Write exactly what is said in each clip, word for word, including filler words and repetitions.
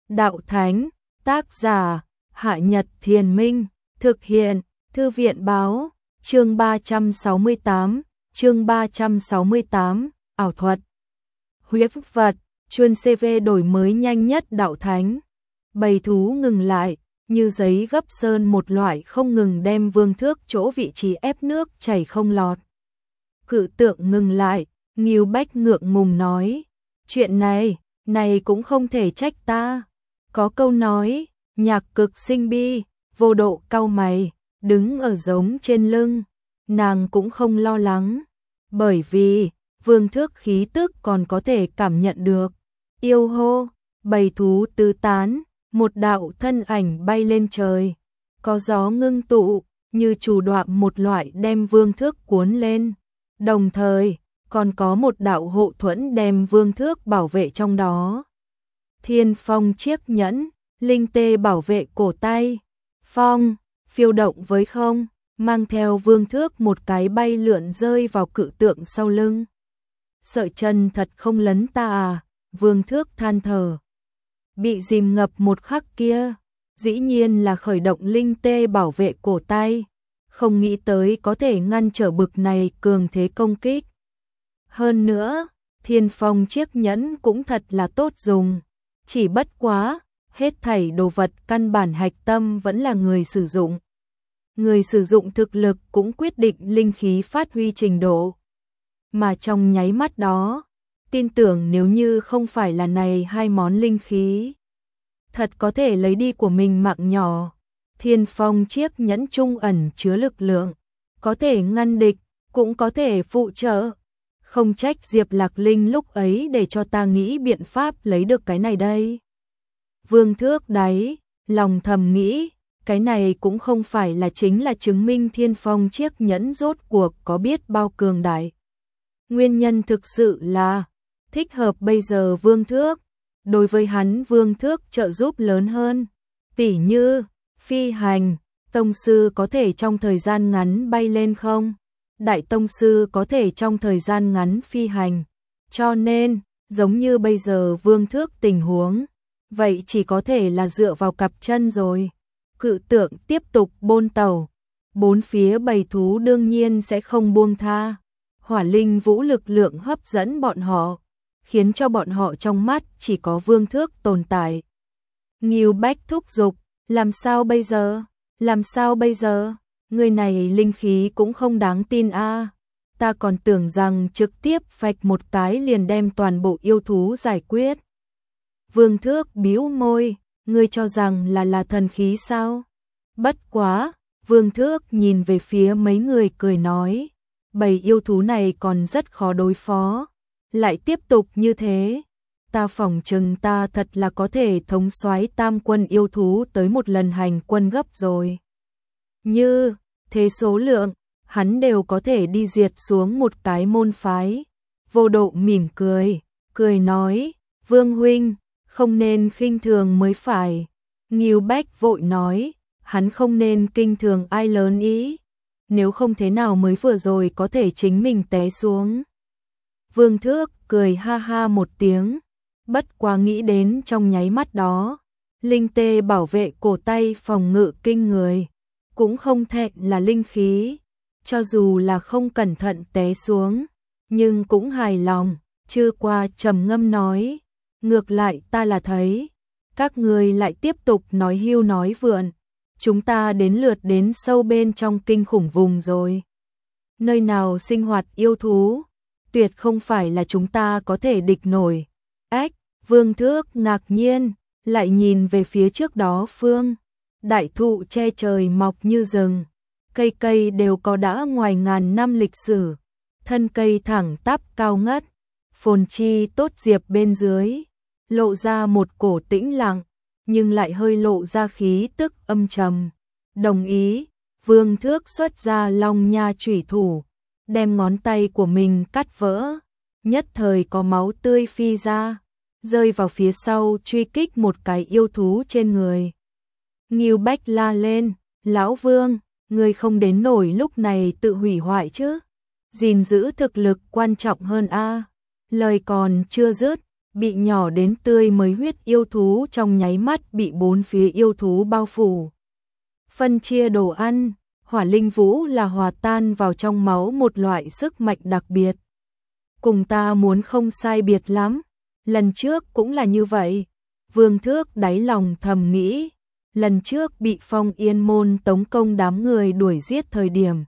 Đạo Thánh, tác giả, Hạ Nhật Thiền Minh, thực hiện, Thư viện báo, chương ba trăm sáu mươi tám, chương ba trăm sáu mươi tám, ảo thuật. Huyết vật, chuyên xê vê đổi mới nhanh nhất Đạo Thánh. Bầy thú ngừng lại, như giấy gấp sơn một loại không ngừng đem vương thước chỗ vị trí ép nước chảy không lọt. Cự tượng ngừng lại, Ngưu Bách ngượng ngùng nói, chuyện này, này cũng không thể trách ta. Có câu nói, nhạc cực sinh bi, vô độ cau mày, đứng ở giống trên lưng, nàng cũng không lo lắng, bởi vì vương thước khí tức còn có thể cảm nhận được. Yêu hô, bầy thú tứ tán, một đạo thân ảnh bay lên trời, có gió ngưng tụ, như chủ đoạm một loại đem vương thước cuốn lên, đồng thời còn có một đạo hộ thuẫn đem vương thước bảo vệ trong đó. Thiên phong chiếc nhẫn, linh tê bảo vệ cổ tay, phong, phiêu động với không, mang theo vương thước một cái bay lượn rơi vào cự tượng sau lưng. Sợi chân thật không lấn ta à, vương thước than thở. Bị dìm ngập một khắc kia, dĩ nhiên là khởi động linh tê bảo vệ cổ tay, không nghĩ tới có thể ngăn trở bực này cường thế công kích. Hơn nữa, thiên phong chiếc nhẫn cũng thật là tốt dùng, chỉ bất quá, hết thảy đồ vật căn bản hạch tâm vẫn là người sử dụng. Người sử dụng thực lực cũng quyết định linh khí phát huy trình độ. Mà trong nháy mắt đó, tin tưởng nếu như không phải là này hai món linh khí, thật có thể lấy đi của mình mạng nhỏ. Thiên phong chiếc nhẫn trung ẩn chứa lực lượng, có thể ngăn địch, cũng có thể phụ trợ. Không trách Diệp Lạc Linh lúc ấy để cho ta nghĩ biện pháp lấy được cái này đây. Vương thước đáy, lòng thầm nghĩ, cái này cũng không phải là chính là chứng minh thiên phong chiếc nhẫn rốt cuộc có biết bao cường đại. Nguyên nhân thực sự là, thích hợp bây giờ vương thước, đối với hắn vương thước trợ giúp lớn hơn. Tỉ như, phi hành, tông sư có thể trong thời gian ngắn bay lên không? Đại tông sư có thể trong thời gian ngắn phi hành. Cho nên, giống như bây giờ vương thước tình huống, vậy chỉ có thể là dựa vào cặp chân rồi. Cự tượng tiếp tục bôn tàu, bốn phía bầy thú đương nhiên sẽ không buông tha. Hỏa linh vũ lực lượng hấp dẫn bọn họ, khiến cho bọn họ trong mắt chỉ có vương thước tồn tại. Ngưu Bách thúc giục, làm sao bây giờ? Làm sao bây giờ? Người này linh khí cũng không đáng tin a. À. Ta còn tưởng rằng trực tiếp phạch một cái liền đem toàn bộ yêu thú giải quyết. Vương thước bĩu môi, ngươi cho rằng là là thần khí sao? Bất quá, vương thước nhìn về phía mấy người cười nói, bầy yêu thú này còn rất khó đối phó. Lại tiếp tục như thế, ta phỏng chừng ta thật là có thể thống soái tam quân yêu thú tới một lần hành quân gấp rồi. Như thế số lượng, hắn đều có thể đi diệt xuống một cái môn phái. Vô Độ mỉm cười, cười nói, Vương huynh, không nên khinh thường mới phải. Ngưu Bách vội nói, hắn không nên kinh thường ai lớn ý, nếu không thế nào mới vừa rồi có thể chính mình té xuống. Vương thước cười ha ha một tiếng, bất quá nghĩ đến trong nháy mắt đó, linh tê bảo vệ cổ tay phòng ngự kinh người, cũng không thẹn là linh khí, cho dù là không cẩn thận té xuống, nhưng cũng hài lòng, chưa qua trầm ngâm nói, ngược lại ta là thấy, các người lại tiếp tục nói hưu nói vượn, chúng ta đến lượt đến sâu bên trong kinh khủng vùng rồi. Nơi nào sinh hoạt yêu thú, tuyệt không phải là chúng ta có thể địch nổi. Ách, vương thước ngạc nhiên, lại nhìn về phía trước đó phương. Đại thụ che trời mọc như rừng, cây cây đều có đã ngoài ngàn năm lịch sử, thân cây thẳng tắp cao ngất, phồn chi tốt diệp bên dưới, lộ ra một cổ tĩnh lặng, nhưng lại hơi lộ ra khí tức âm trầm. Đồng ý, vương thước xuất ra long nha chủy thủ, đem ngón tay của mình cắt vỡ, nhất thời có máu tươi phi ra, rơi vào phía sau truy kích một cái yêu thú trên người. Ngưu Bách la lên, lão vương, người không đến nổi lúc này tự hủy hoại chứ, gìn giữ thực lực quan trọng hơn a. Lời còn chưa dứt, bị nhỏ đến tươi mới huyết yêu thú trong nháy mắt bị bốn phía yêu thú bao phủ. Phân chia đồ ăn, hỏa linh vũ là hòa tan vào trong máu một loại sức mạnh đặc biệt. Cùng ta muốn không sai biệt lắm, lần trước cũng là như vậy. Vương Thước đáy lòng thầm nghĩ, lần trước bị Phong Yên môn tống công đám người đuổi giết thời điểm.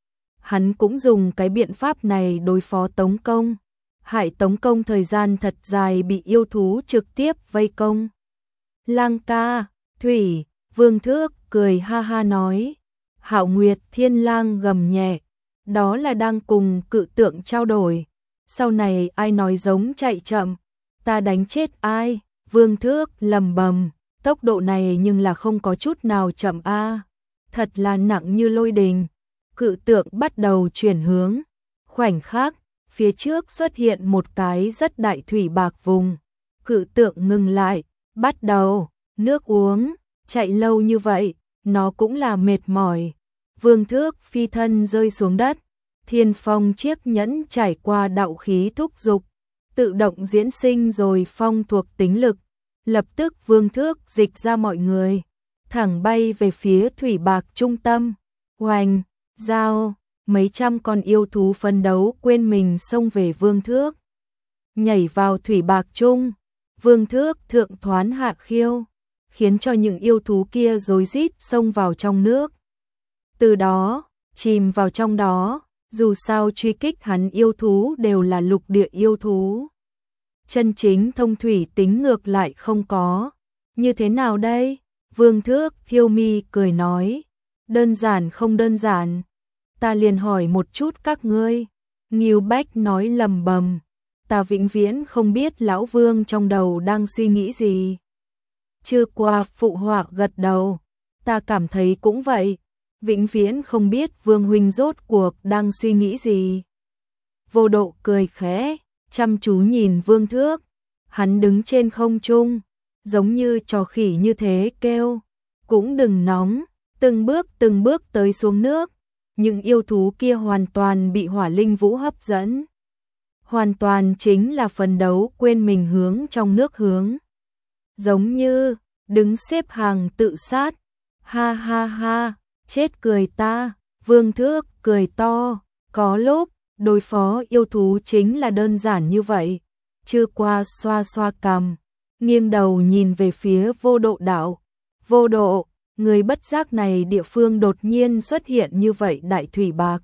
Hắn cũng dùng cái biện pháp này đối phó tống công, hại tống công thời gian thật dài bị yêu thú trực tiếp vây công. Lang ca, Thủy, Vương Thước cười ha ha nói. Hạo Nguyệt Thiên Lang gầm nhẹ, đó là đang cùng cự tượng trao đổi. Sau này ai nói giống chạy chậm, ta đánh chết ai? Vương Thước lầm bầm, tốc độ này nhưng là không có chút nào chậm a, thật là nặng như lôi đình. Cự tượng bắt đầu chuyển hướng, khoảnh khắc, phía trước xuất hiện một cái rất đại thủy bạc vùng. Cự tượng ngừng lại, bắt đầu, nước uống, chạy lâu như vậy, nó cũng là mệt mỏi. Vương Thước phi thân rơi xuống đất, thiên phong chiếc nhẫn trải qua đạo khí thúc dục, tự động diễn sinh rồi phong thuộc tính lực. Lập tức Vương Thước dịch ra mọi người, thẳng bay về phía thủy bạc trung tâm. Hoành, giao, mấy trăm con yêu thú phân đấu quên mình xông về Vương Thước. Nhảy vào thủy bạc trung, Vương Thước thượng thoán hạ khiêu, khiến cho những yêu thú kia rối rít xông vào trong nước. Từ đó, chìm vào trong đó, dù sao truy kích hắn yêu thú đều là lục địa yêu thú. Chân chính thông thủy tính ngược lại không có. Như thế nào đây? Vương Thước thiêu mi cười nói. Đơn giản không đơn giản. Ta liền hỏi một chút các ngươi. Ngưu Bách nói lầm bầm. Ta vĩnh viễn không biết lão Vương trong đầu đang suy nghĩ gì. Chưa qua phụ họa gật đầu. Ta cảm thấy cũng vậy. Vĩnh viễn không biết Vương huynh rốt cuộc đang suy nghĩ gì. Vô Độ cười khẽ, chăm chú nhìn Vương Thước. Hắn đứng trên không trung, giống như trò khỉ như thế kêu. Cũng đừng nóng, từng bước từng bước tới xuống nước. Những yêu thú kia hoàn toàn bị hỏa linh vũ hấp dẫn. Hoàn toàn chính là phấn đấu quên mình hướng trong nước hướng. Giống như đứng xếp hàng tự sát. Ha ha ha, chết cười ta. Vương Thước cười to. Có lúc đối phó yêu thú chính là đơn giản như vậy. Chưa qua xoa xoa cằm, nghiêng đầu nhìn về phía Vô Độ đạo. Vô Độ, người bất giác này địa phương đột nhiên xuất hiện như vậy đại thủy bạc.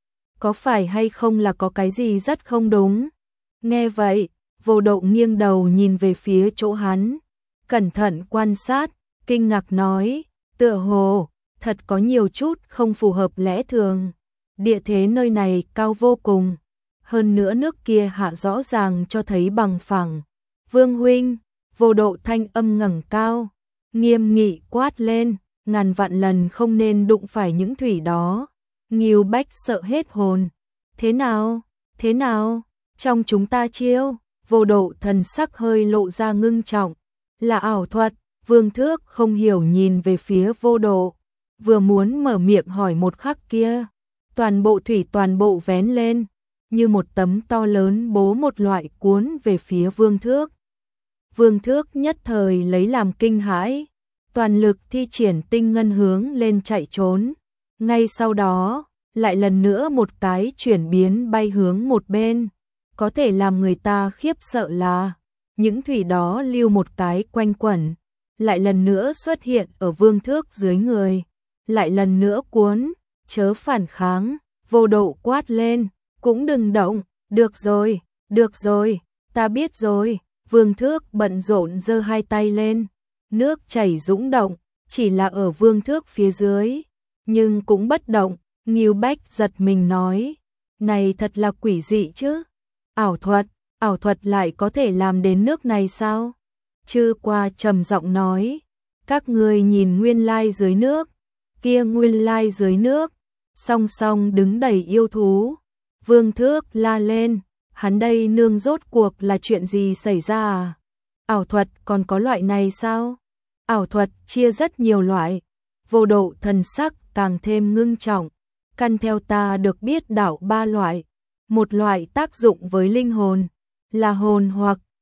Có phải hay không là có cái gì rất không đúng? Nghe vậy, Vô Độ nghiêng đầu nhìn về phía chỗ hắn, cẩn thận quan sát, kinh ngạc nói, tựa hồ, thật có nhiều chút không phù hợp lẽ thường. Địa thế nơi này cao vô cùng, hơn nữa nước kia hạ rõ ràng cho thấy bằng phẳng. Vương huynh, Vô Độ thanh âm ngẩng cao, nghiêm nghị quát lên, ngàn vạn lần không nên đụng phải những thủy đó. Ngưu Bách sợ hết hồn. Thế nào? Thế nào? Trong chúng ta chiêu? Vô Độ thần sắc hơi lộ ra ngưng trọng. Là ảo thuật. Vương Thước không hiểu nhìn về phía Vô Độ, vừa muốn mở miệng hỏi một khắc kia, toàn bộ thủy toàn bộ vén lên, như một tấm to lớn bố một loại cuốn về phía Vương Thước. Vương Thước nhất thời lấy làm kinh hãi, toàn lực thi triển tinh ngân hướng lên chạy trốn. Ngay sau đó, lại lần nữa một cái chuyển biến bay hướng một bên. Có thể làm người ta khiếp sợ là, những thủy đó lưu một cái quanh quẩn, lại lần nữa xuất hiện ở Vương Thước dưới người, lại lần nữa cuốn, chớ phản kháng. Vô Độ quát lên, cũng đừng động, được rồi, được rồi, ta biết rồi. Vương Thước bận rộn giơ hai tay lên, nước chảy dũng động, chỉ là ở Vương Thước phía dưới, nhưng cũng bất động. Ngưu Bách giật mình nói, này thật là quỷ dị chứ, ảo thuật, ảo thuật lại có thể làm đến nước này sao? Chư qua trầm giọng nói, các ngươi nhìn nguyên lai dưới nước, kia nguyên lai dưới nước, song song đứng đầy yêu thú. Vương Thước la lên, hắn đây nương rốt cuộc là chuyện gì xảy ra à? Ảo thuật còn có loại này sao? Ảo thuật chia rất nhiều loại. Vô Độ thần sắc càng thêm ngưng trọng. Căn theo ta được biết đạo ba loại. Một loại tác dụng với linh hồn, là hồn hoặc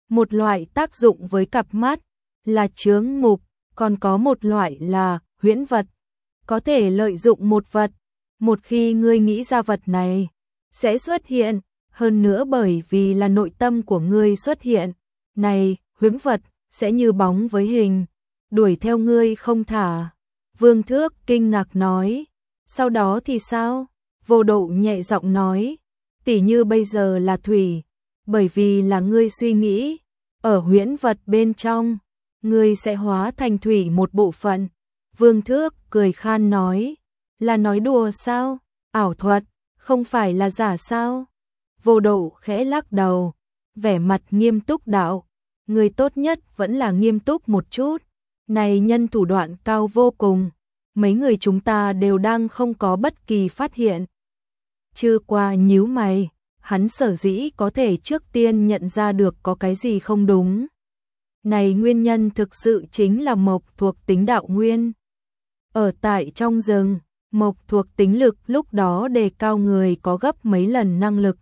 Một loại tác dụng với cặp mắt là chướng mục, còn có một loại là huyễn vật, có thể lợi dụng một vật. Một khi ngươi nghĩ ra vật này sẽ xuất hiện, hơn nữa bởi vì là nội tâm của ngươi xuất hiện, này huyễn vật sẽ như bóng với hình, đuổi theo ngươi không thả. Vương Thước kinh ngạc nói, sau đó thì sao? Vô Độ nhẹ giọng nói, tỉ như bây giờ là thủy, bởi vì là ngươi suy nghĩ, ở huyễn vật bên trong, ngươi sẽ hóa thành thủy một bộ phận. Vương Thước cười khan nói, là nói đùa sao? Ảo thuật, không phải là giả sao? Vô Độ khẽ lắc đầu, vẻ mặt nghiêm túc đạo, người tốt nhất vẫn là nghiêm túc một chút, này nhân thủ đoạn cao vô cùng, mấy người chúng ta đều đang không có bất kỳ phát hiện. Chư Qua nhíu mày, hắn sở dĩ có thể trước tiên nhận ra được có cái gì không đúng. Này nguyên nhân thực sự chính là mộc thuộc tính đạo nguyên. Ở tại trong rừng, mộc thuộc tính lực lúc đó đề cao người có gấp mấy lần năng lực.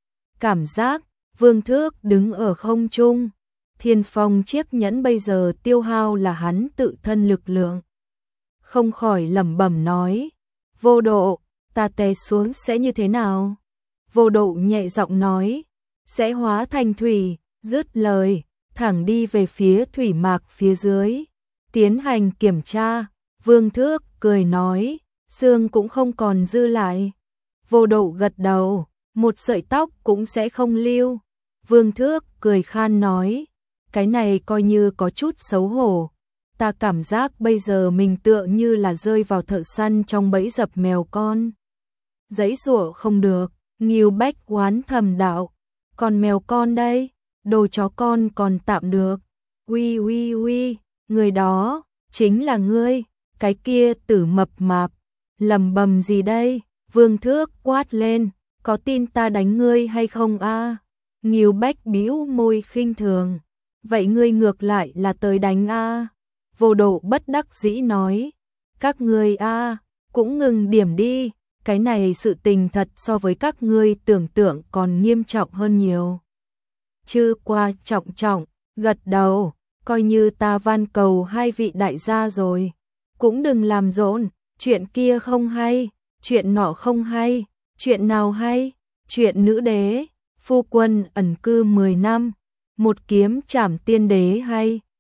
Cảm giác, Vương Thước đứng ở không trung, Thiên Phong chiếc nhẫn bây giờ tiêu hao là hắn tự thân lực lượng. Không khỏi lẩm bẩm nói, Vô Độ, ta té xuống sẽ như thế nào? Vô Độ nhẹ giọng nói, sẽ hóa thành thủy, dứt lời, thẳng đi về phía thủy mạc phía dưới, tiến hành kiểm tra. Vương Thước cười nói, xương cũng không còn dư lại. Vô Độ gật đầu, một sợi tóc cũng sẽ không lưu. Vương Thước cười khan nói, cái này coi như có chút xấu hổ. Ta cảm giác bây giờ mình tựa như là rơi vào thợ săn trong bẫy dập mèo con. Giãy giụa không được, Ngưu Bách oán thầm đạo, còn mèo con đây, đồ chó con còn tạm được. Uy uy uy, người đó chính là ngươi, cái kia tử mập mạp, lầm bầm gì đây? Vương Thước quát lên, có tin ta đánh ngươi hay không a? À? Ngưu Bách bĩu môi khinh thường, vậy ngươi ngược lại là tới đánh a? À? Vô Độ bất đắc dĩ nói, các ngươi a, à, cũng ngừng điểm đi, cái này sự tình thật so với các ngươi tưởng tượng còn nghiêm trọng hơn nhiều. Chư Qua trọng trọng, gật đầu, coi như ta van cầu hai vị đại gia rồi, cũng đừng làm rộn, chuyện kia không hay, chuyện nọ không hay, chuyện nào hay, chuyện nữ đế, phu quân ẩn cư mười năm, một kiếm trảm tiên đế hay.